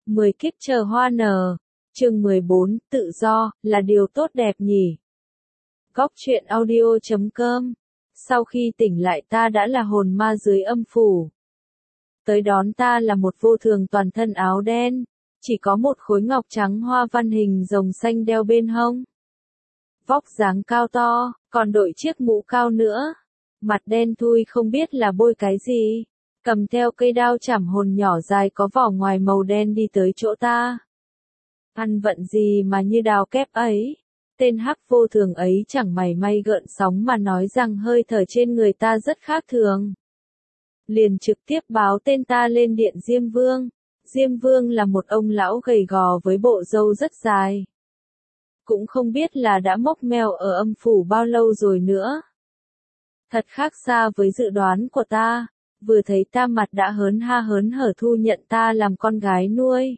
10 kiếp chờ hoa nở. Chương 14, tự do, là điều tốt đẹp nhỉ? Góc truyện audio.com. Sau khi tỉnh lại ta đã là hồn ma dưới âm phủ. Tới đón ta là một vô thường toàn thân áo đen, chỉ có một khối ngọc trắng hoa văn hình rồng xanh đeo bên hông. Vóc dáng cao to, còn đội chiếc mũ cao nữa. Mặt đen thui không biết là bôi cái gì. Cầm theo cây đao chảm hồn nhỏ dài có vỏ ngoài màu đen đi tới chỗ ta. Ăn vận gì mà như đào kép ấy. Tên hắc vô thường ấy chẳng mảy may gợn sóng mà nói rằng hơi thở trên người ta rất khác thường. Liền trực tiếp báo tên ta lên điện Diêm Vương. Diêm Vương là một ông lão gầy gò với bộ râu rất dài. Cũng không biết là đã mốc meo ở âm phủ bao lâu rồi nữa. Thật khác xa với dự đoán của ta. Vừa thấy ta mặt đã hớn ha hớn hở thu nhận ta làm con gái nuôi.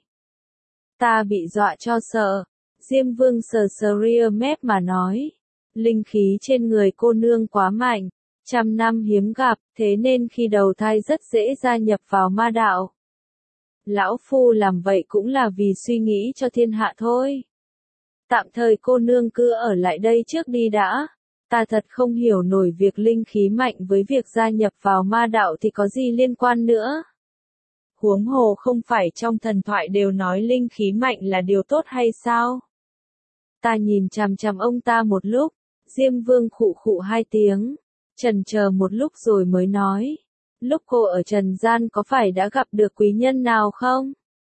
Ta bị dọa cho sợ. Diêm Vương sờ sờ ria mép mà nói. Linh khí trên người cô nương quá mạnh. 100 năm hiếm gặp, thế nên khi đầu thai rất dễ gia nhập vào ma đạo. Lão Phu làm vậy cũng là vì suy nghĩ cho thiên hạ thôi. Tạm thời cô nương cứ ở lại đây trước đi đã. Ta thật không hiểu nổi việc linh khí mạnh với việc gia nhập vào ma đạo thì có gì liên quan nữa. Huống hồ không phải trong thần thoại đều nói linh khí mạnh là điều tốt hay sao? Ta nhìn chằm chằm ông ta một lúc, Diêm Vương khụ khụ 2 tiếng, chần chờ một lúc rồi mới nói. Lúc cô ở trần gian có phải đã gặp được quý nhân nào không?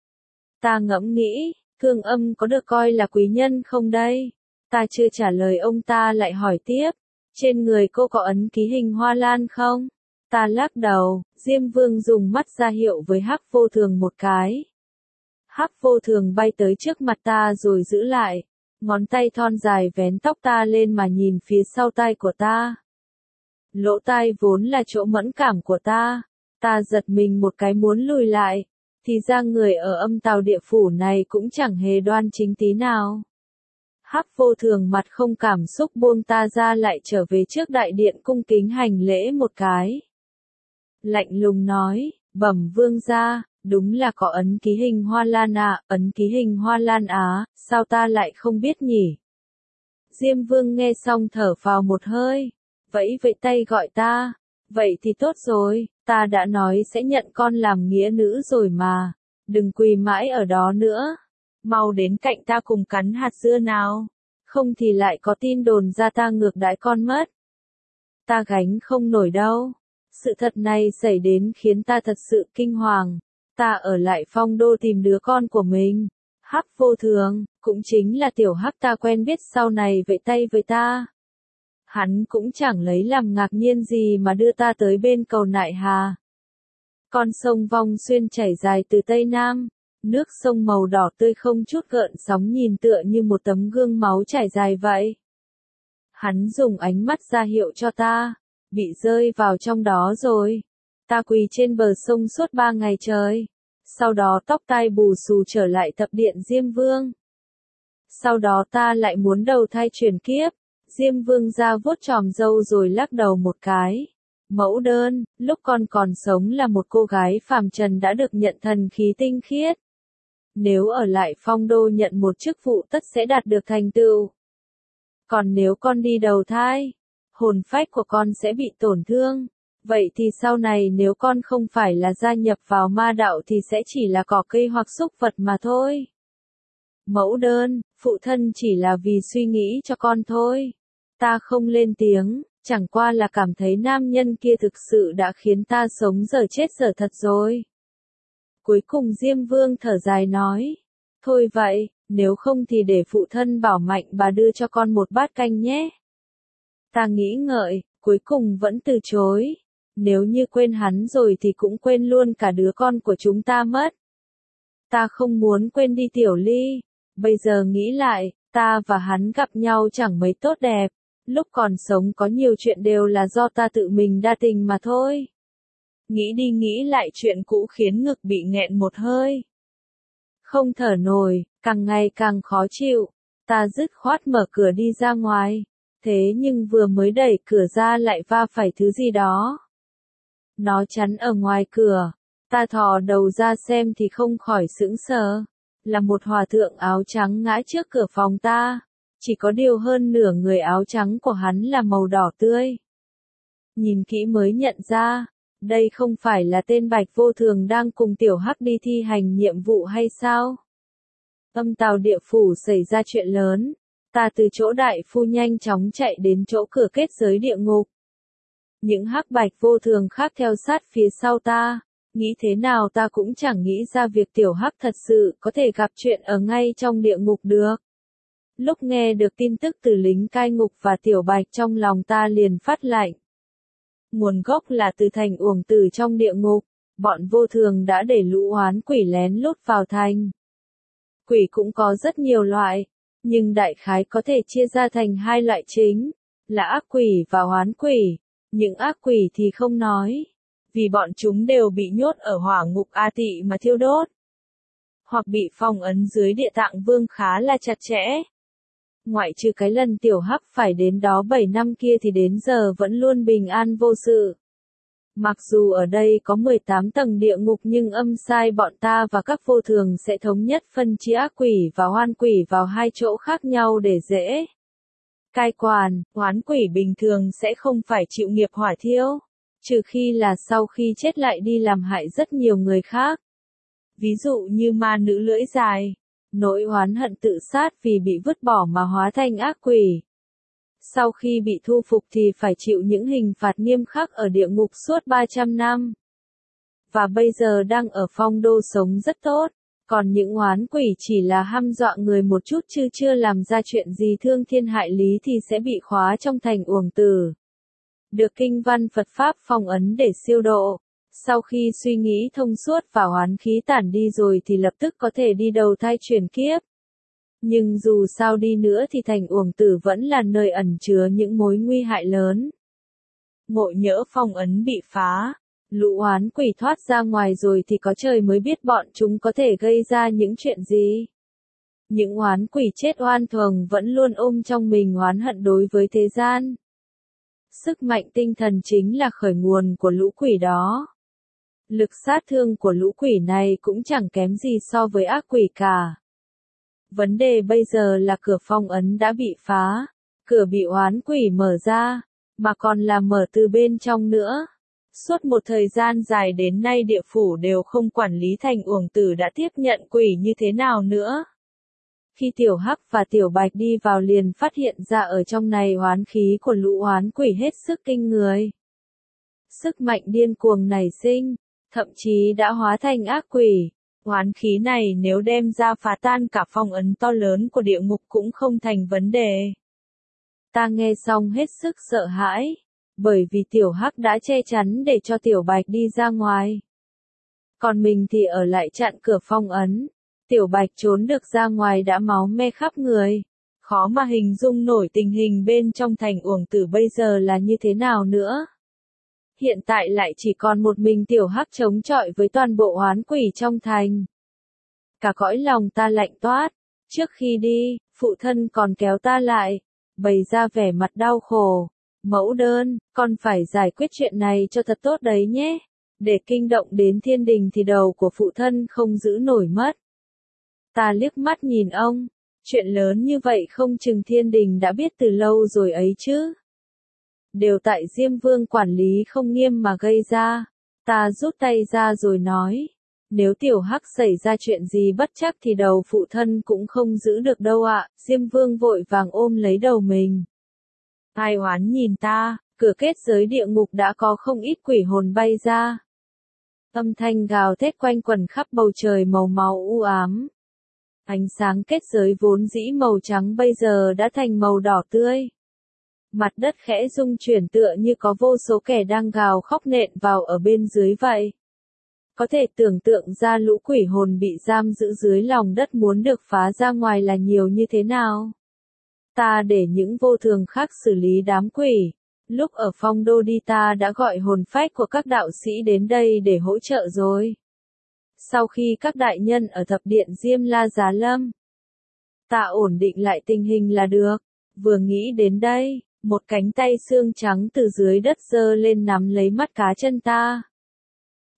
Ta ngẫm nghĩ, Thương Âm có được coi là quý nhân không đây? Ta chưa trả lời ông ta lại hỏi tiếp, trên người cô có ấn ký hình hoa lan không? Ta lắc đầu, Diêm Vương dùng mắt ra hiệu với hắc vô thường một cái. Hắc vô thường bay tới trước mặt ta rồi giữ lại, ngón tay thon dài vén tóc ta lên mà nhìn phía sau tai của ta. Lỗ tai vốn là chỗ mẫn cảm của ta giật mình một cái muốn lùi lại, thì ra người ở âm tào địa phủ này cũng chẳng hề đoan chính tí nào. Hắc vô thường mặt không cảm xúc buông ta ra lại trở về trước đại điện cung kính hành lễ một cái. Lạnh lùng nói, bẩm vương gia, đúng là có ấn ký hình hoa lan à, ấn ký hình hoa lan á, sao ta lại không biết nhỉ? Diêm Vương nghe xong thở phào một hơi, vẫy vẫy tay gọi ta, vậy thì tốt rồi, ta đã nói sẽ nhận con làm nghĩa nữ rồi mà, đừng quỳ mãi ở đó nữa, mau đến cạnh ta cùng cắn hạt dưa nào, không thì lại có tin đồn ra ta ngược đãi con mất. Ta gánh không nổi đâu. Sự thật này xảy đến khiến ta thật sự kinh hoàng. Ta ở lại Phong Đô tìm đứa con của mình. Hắc vô thường, cũng chính là tiểu hắc ta quen biết sau này vẫy tay với ta. Hắn cũng chẳng lấy làm ngạc nhiên gì mà đưa ta tới bên cầu Nại Hà. Con sông Vong Xuyên chảy dài từ Tây Nam. Nước sông màu đỏ tươi không chút gợn sóng nhìn tựa như một tấm gương máu chảy dài vậy. Hắn dùng ánh mắt ra hiệu cho ta. Bị rơi vào trong đó rồi. Ta quỳ trên bờ sông suốt 3 ngày trời. Sau đó tóc tai bù xù trở lại tập điện Diêm Vương. Sau đó ta lại muốn đầu thai chuyển kiếp. Diêm Vương ra vuốt chòm râu rồi lắc đầu một cái. Mẫu đơn, lúc con còn sống là một cô gái phàm trần đã được nhận thần khí tinh khiết. Nếu ở lại Phong Đô nhận một chức vụ tất sẽ đạt được thành tựu. Còn nếu con đi đầu thai, hồn phách của con sẽ bị tổn thương. Vậy thì sau này nếu con không phải là gia nhập vào ma đạo thì sẽ chỉ là cỏ cây hoặc súc vật mà thôi. Mẫu đơn, phụ thân chỉ là vì suy nghĩ cho con thôi. Ta không lên tiếng, chẳng qua là cảm thấy nam nhân kia thực sự đã khiến ta sống dở chết dở thật rồi. Cuối cùng Diêm Vương thở dài nói. Thôi vậy, nếu không thì để phụ thân bảo Mạnh bà đưa cho con một bát canh nhé. Ta nghĩ ngợi, cuối cùng vẫn từ chối. Nếu như quên hắn rồi thì cũng quên luôn cả đứa con của chúng ta mất. Ta không muốn quên đi Tiểu Ly. Bây giờ nghĩ lại, ta và hắn gặp nhau chẳng mấy tốt đẹp. Lúc còn sống có nhiều chuyện đều là do ta tự mình đa tình mà thôi. Nghĩ đi nghĩ lại chuyện cũ khiến ngực bị nghẹn một hơi. Không thở nổi, càng ngày càng khó chịu. Ta dứt khoát mở cửa đi ra ngoài. Thế nhưng vừa mới đẩy cửa ra lại va phải thứ gì đó. Nó chắn ở ngoài cửa. Ta thò đầu ra xem thì không khỏi sững sờ. Là một hòa thượng áo trắng ngã trước cửa phòng ta. Chỉ có điều hơn nửa người áo trắng của hắn là màu đỏ tươi. Nhìn kỹ mới nhận ra, đây không phải là tên Bạch Vô Thường đang cùng Tiểu Hắc đi thi hành nhiệm vụ hay sao? Âm tào địa phủ xảy ra chuyện lớn. Ta từ chỗ đại phu nhanh chóng chạy đến chỗ cửa kết giới địa ngục. Những hắc bạch vô thường khác theo sát phía sau ta. Nghĩ thế nào ta cũng chẳng nghĩ ra việc Tiểu Hắc thật sự có thể gặp chuyện ở ngay trong địa ngục được. Lúc nghe được tin tức từ lính cai ngục và Tiểu Bạch trong lòng ta liền phát lạnh. Nguồn gốc là từ thành Uổng Tử trong địa ngục. Bọn vô thường đã để lũ oán quỷ lén lút vào thành. Quỷ cũng có rất nhiều loại, nhưng đại khái có thể chia ra thành hai loại chính, là ác quỷ và oán quỷ. Những ác quỷ thì không nói, vì bọn chúng đều bị nhốt ở hỏa ngục A Tị mà thiêu đốt, hoặc bị phong ấn dưới địa tạng vương khá là chặt chẽ. Ngoại trừ cái lần Tiểu Hắc phải đến đó 7 năm kia thì đến giờ vẫn luôn bình an vô sự. Mặc dù ở đây có 18 tầng địa ngục nhưng âm sai bọn ta và các vô thường sẽ thống nhất phân chia ác quỷ và oan quỷ vào hai chỗ khác nhau để dễ cai quản. Oán quỷ bình thường sẽ không phải chịu nghiệp hỏa thiêu, trừ khi là sau khi chết lại đi làm hại rất nhiều người khác. Ví dụ như ma nữ lưỡi dài, nỗi oán hận tự sát vì bị vứt bỏ mà hóa thành ác quỷ. Sau khi bị thu phục thì phải chịu những hình phạt nghiêm khắc ở địa ngục suốt 300 năm. Và bây giờ đang ở phong đô sống rất tốt, còn những oán quỷ chỉ là hăm dọa người một chút chứ chưa làm ra chuyện gì thương thiên hại lý thì sẽ bị khóa trong thành Uổng Tử. Được kinh văn Phật Pháp phong ấn để siêu độ. Sau khi suy nghĩ thông suốt và oán khí tản đi rồi thì lập tức có thể đi đầu thai chuyển kiếp. Nhưng dù sao đi nữa thì thành Uổng Tử vẫn là nơi ẩn chứa những mối nguy hại lớn. Ngộ nhỡ phong ấn bị phá, lũ oán quỷ thoát ra ngoài rồi thì có trời mới biết bọn chúng có thể gây ra những chuyện gì. Những oán quỷ chết oan thường vẫn luôn ôm trong mình oán hận đối với thế gian. Sức mạnh tinh thần chính là khởi nguồn của lũ quỷ đó. Lực sát thương của lũ quỷ này cũng chẳng kém gì so với ác quỷ cả. Vấn đề bây giờ là cửa phong ấn đã bị phá, cửa bị oán quỷ mở ra, mà còn là mở từ bên trong nữa. Suốt một thời gian dài đến nay địa phủ đều không quản lý thành Uổng Tử đã tiếp nhận quỷ như thế nào nữa. Khi Tiểu Hắc và Tiểu Bạch đi vào liền phát hiện ra ở trong này oán khí của lũ oán quỷ hết sức kinh người. Sức mạnh điên cuồng nảy sinh, thậm chí đã hóa thành ác quỷ. Oán khí này nếu đem ra phá tan cả phong ấn to lớn của địa ngục cũng không thành vấn đề. Ta nghe xong hết sức sợ hãi, bởi vì Tiểu Hắc đã che chắn để cho Tiểu Bạch đi ra ngoài. Còn mình thì ở lại chặn cửa phong ấn. Tiểu Bạch trốn được ra ngoài đã máu me khắp người. Khó mà hình dung nổi tình hình bên trong thành Uổng Tử bây giờ là như thế nào nữa. Hiện tại lại chỉ còn một mình Tiểu Hắc chống chọi với toàn bộ oán quỷ trong thành. Cả cõi lòng ta lạnh toát. Trước khi đi, phụ thân còn kéo ta lại, bày ra vẻ mặt đau khổ. Mẫu đơn, con phải giải quyết chuyện này cho thật tốt đấy nhé. Để kinh động đến thiên đình thì đầu của phụ thân không giữ nổi mất. Ta liếc mắt nhìn ông. Chuyện lớn như vậy không chừng thiên đình đã biết từ lâu rồi ấy chứ. Đều tại Diêm Vương quản lý không nghiêm mà gây ra. Ta rút tay ra rồi nói. Nếu Tiểu Hắc xảy ra chuyện gì bất chắc thì đầu phụ thân cũng không giữ được đâu ạ. Diêm Vương vội vàng ôm lấy đầu mình. Ai oán nhìn ta, cửa kết giới địa ngục đã có không ít quỷ hồn bay ra. Âm thanh gào thét quanh quẩn khắp bầu trời màu máu u ám. Ánh sáng kết giới vốn dĩ màu trắng bây giờ đã thành màu đỏ tươi. Mặt đất khẽ rung chuyển tựa như có vô số kẻ đang gào khóc nện vào ở bên dưới vậy. Có thể tưởng tượng ra lũ quỷ hồn bị giam giữ dưới lòng đất muốn được phá ra ngoài là nhiều như thế nào. Ta để những vô thường khác xử lý đám quỷ. Lúc ở phong đô đi ta đã gọi hồn phách của các đạo sĩ đến đây để hỗ trợ rồi. Sau khi các đại nhân ở thập điện Diêm La Giá Lâm, ta ổn định lại tình hình là được. Vừa nghĩ đến đây, một cánh tay xương trắng từ dưới đất giơ lên nắm lấy mắt cá chân ta.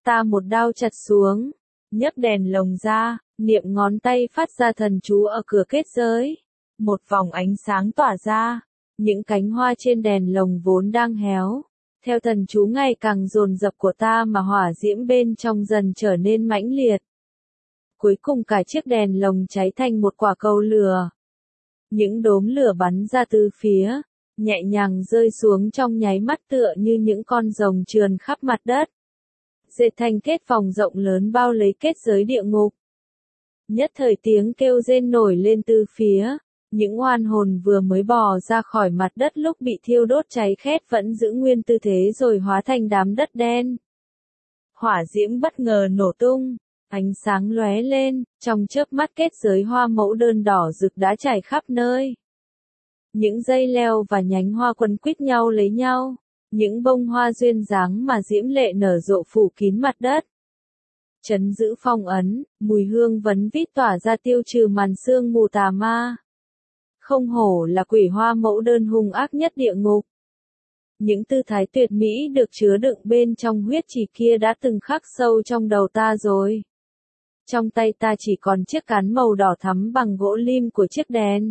Ta một đao chặt xuống, nhấc đèn lồng ra, niệm ngón tay phát ra thần chú ở cửa kết giới. Một vòng ánh sáng tỏa ra, những cánh hoa trên đèn lồng vốn đang héo. Theo thần chú ngày càng dồn dập của ta mà hỏa diễm bên trong dần trở nên mãnh liệt. Cuối cùng cả chiếc đèn lồng cháy thành một quả cầu lửa. Những đốm lửa bắn ra từ phía, nhẹ nhàng rơi xuống trong nháy mắt tựa như những con rồng trườn khắp mặt đất. Dệt thành kết vòng rộng lớn bao lấy kết giới địa ngục. Nhất thời tiếng kêu rên nổi lên từ phía, những oan hồn vừa mới bò ra khỏi mặt đất lúc bị thiêu đốt cháy khét vẫn giữ nguyên tư thế rồi hóa thành đám đất đen. Hỏa diễm bất ngờ nổ tung, ánh sáng lóe lên, trong chớp mắt kết giới hoa mẫu đơn đỏ rực đã trải khắp nơi. Những dây leo và nhánh hoa quấn quýt nhau lấy nhau, những bông hoa duyên dáng mà diễm lệ nở rộ phủ kín mặt đất. Trấn giữ phong ấn, mùi hương vấn vít tỏa ra tiêu trừ màn sương mù tà ma. Không hổ là quỷ hoa mẫu đơn hung ác nhất địa ngục. Những tư thái tuyệt mỹ được chứa đựng bên trong huyết chỉ kia đã từng khắc sâu trong đầu ta rồi. Trong tay ta chỉ còn chiếc cán màu đỏ thắm bằng gỗ lim của chiếc đèn.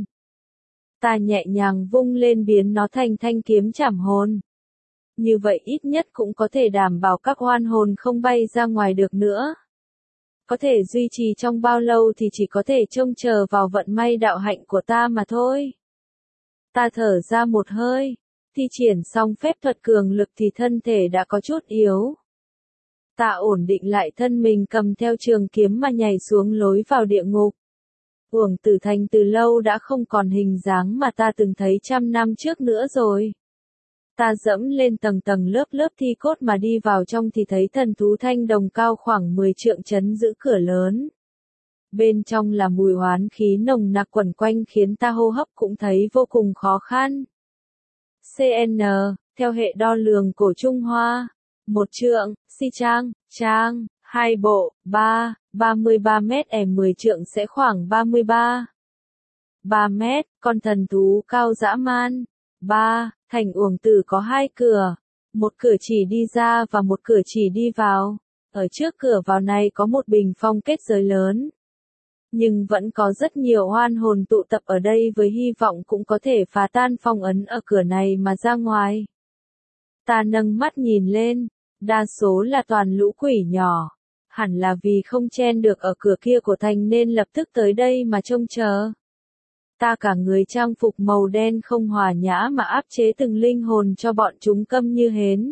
Ta nhẹ nhàng vung lên biến nó thành thanh kiếm trảm hồn. Như vậy ít nhất cũng có thể đảm bảo các oan hồn không bay ra ngoài được nữa. Có thể duy trì trong bao lâu thì chỉ có thể trông chờ vào vận may đạo hạnh của ta mà thôi. Ta thở ra một hơi, thi triển xong phép thuật cường lực thì thân thể đã có chút yếu. Ta ổn định lại thân mình cầm theo trường kiếm mà nhảy xuống lối vào địa ngục. Uổng Tử Thành từ lâu đã không còn hình dáng mà ta từng thấy 100 năm trước nữa rồi. Ta dẫm lên tầng tầng lớp lớp thi cốt mà đi vào trong thì thấy thần thú thanh đồng cao khoảng 10 trượng trấn giữ cửa lớn. Bên trong là mùi oán khí nồng nặc quẩn quanh khiến ta hô hấp cũng thấy vô cùng khó khăn. CN, theo hệ đo lường cổ Trung Hoa, 1 trượng, si trang, 2 bộ, 33 mét 10 trượng sẽ khoảng 3 mét, con thần thú cao dã man. Thành Uổng Tử có 2 cửa, một cửa chỉ đi ra và một cửa chỉ đi vào. Ở trước cửa vào này có một bình phong kết giới lớn. Nhưng vẫn có rất nhiều oan hồn tụ tập ở đây với hy vọng cũng có thể phá tan phong ấn ở cửa này mà ra ngoài. Ta nâng mắt nhìn lên, đa số là toàn lũ quỷ nhỏ. Hẳn là vì không chen được ở cửa kia của thành nên lập tức tới đây mà trông chờ. Ta cả người trang phục màu đen không hòa nhã mà áp chế từng linh hồn cho bọn chúng câm như hến.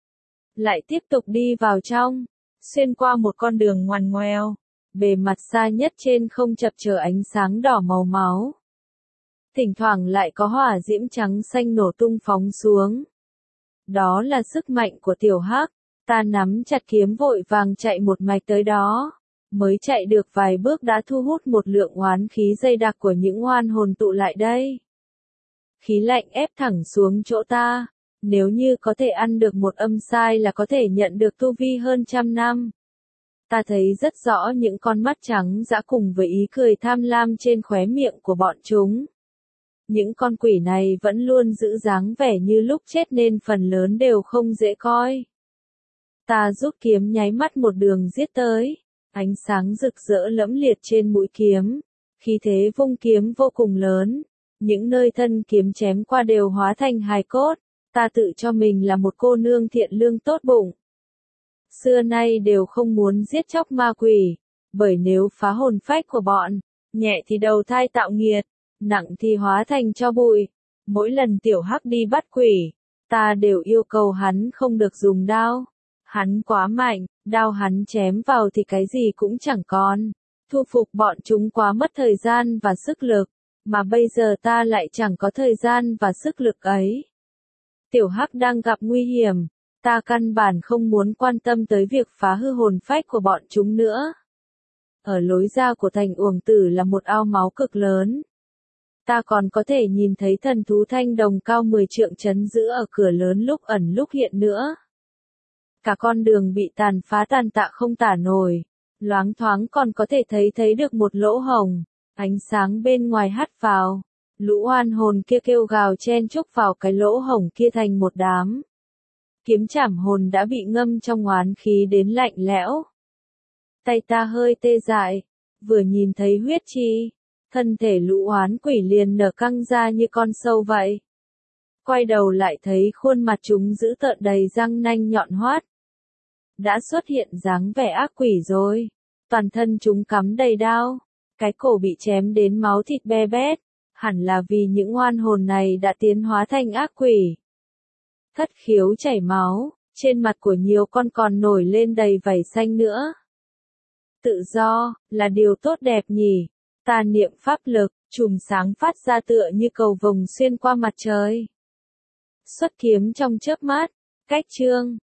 Lại tiếp tục đi vào trong, xuyên qua một con đường ngoằn ngoèo, bề mặt xa nhất trên không chập chờn ánh sáng đỏ màu máu. Thỉnh thoảng lại có hỏa diễm trắng xanh nổ tung phóng xuống. Đó là sức mạnh của tiểu hắc, ta nắm chặt kiếm vội vàng chạy một mạch tới đó. Mới chạy được vài bước đã thu hút một lượng oán khí dày đặc của những oan hồn tụ lại đây. Khí lạnh ép thẳng xuống chỗ ta, nếu như có thể ăn được một âm sai là có thể nhận được tu vi hơn 100 năm. Ta thấy rất rõ những con mắt trắng dã cùng với ý cười tham lam trên khóe miệng của bọn chúng. Những con quỷ này vẫn luôn giữ dáng vẻ như lúc chết nên phần lớn đều không dễ coi. Ta rút kiếm nháy mắt một đường giết tới. Ánh sáng rực rỡ lẫm liệt trên mũi kiếm, khí thế vung kiếm vô cùng lớn, những nơi thân kiếm chém qua đều hóa thành hài cốt, ta tự cho mình là một cô nương thiện lương tốt bụng. Xưa nay đều không muốn giết chóc ma quỷ, bởi nếu phá hồn phách của bọn, nhẹ thì đầu thai tạo nghiệt, nặng thì hóa thành tro bụi. Mỗi lần tiểu hắc đi bắt quỷ, ta đều yêu cầu hắn không được dùng đao. Hắn quá mạnh, đao hắn chém vào thì cái gì cũng chẳng còn. Thu phục bọn chúng quá mất thời gian và sức lực, mà bây giờ ta lại chẳng có thời gian và sức lực ấy. Tiểu Hắc đang gặp nguy hiểm, ta căn bản không muốn quan tâm tới việc phá hư hồn phách của bọn chúng nữa. Ở lối ra của thành Uổng Tử là một ao máu cực lớn. Ta còn có thể nhìn thấy thần thú thanh đồng cao 10 trượng trấn giữ ở cửa lớn lúc ẩn lúc hiện nữa. Cả con đường bị tàn phá tàn tạ không tả nổi, loáng thoáng còn có thể thấy được một lỗ hổng, ánh sáng bên ngoài hắt vào, lũ oan hồn kia kêu gào chen chúc vào cái lỗ hổng kia thành một đám. kiếm trảm hồn đã bị ngâm trong oán khí đến lạnh lẽo. Tay ta hơi tê dại, vừa nhìn thấy huyết chi, thân thể lũ oán quỷ liền nở căng ra như con sâu vậy. Quay đầu lại thấy khuôn mặt chúng dữ tợn đầy răng nanh nhọn hoắt. Đã xuất hiện dáng vẻ ác quỷ rồi. Toàn thân chúng cắm đầy đao, cái cổ bị chém đến máu thịt be bét, hẳn là vì những oan hồn này đã tiến hóa thành ác quỷ. Thất khiếu chảy máu, trên mặt của nhiều con còn nổi lên đầy vảy xanh nữa. Tự do, là điều tốt đẹp nhỉ. Ta niệm pháp lực, chùm sáng phát ra tựa như cầu vồng xuyên qua mặt trời. Xuất kiếm trong chớp mắt, cách chương.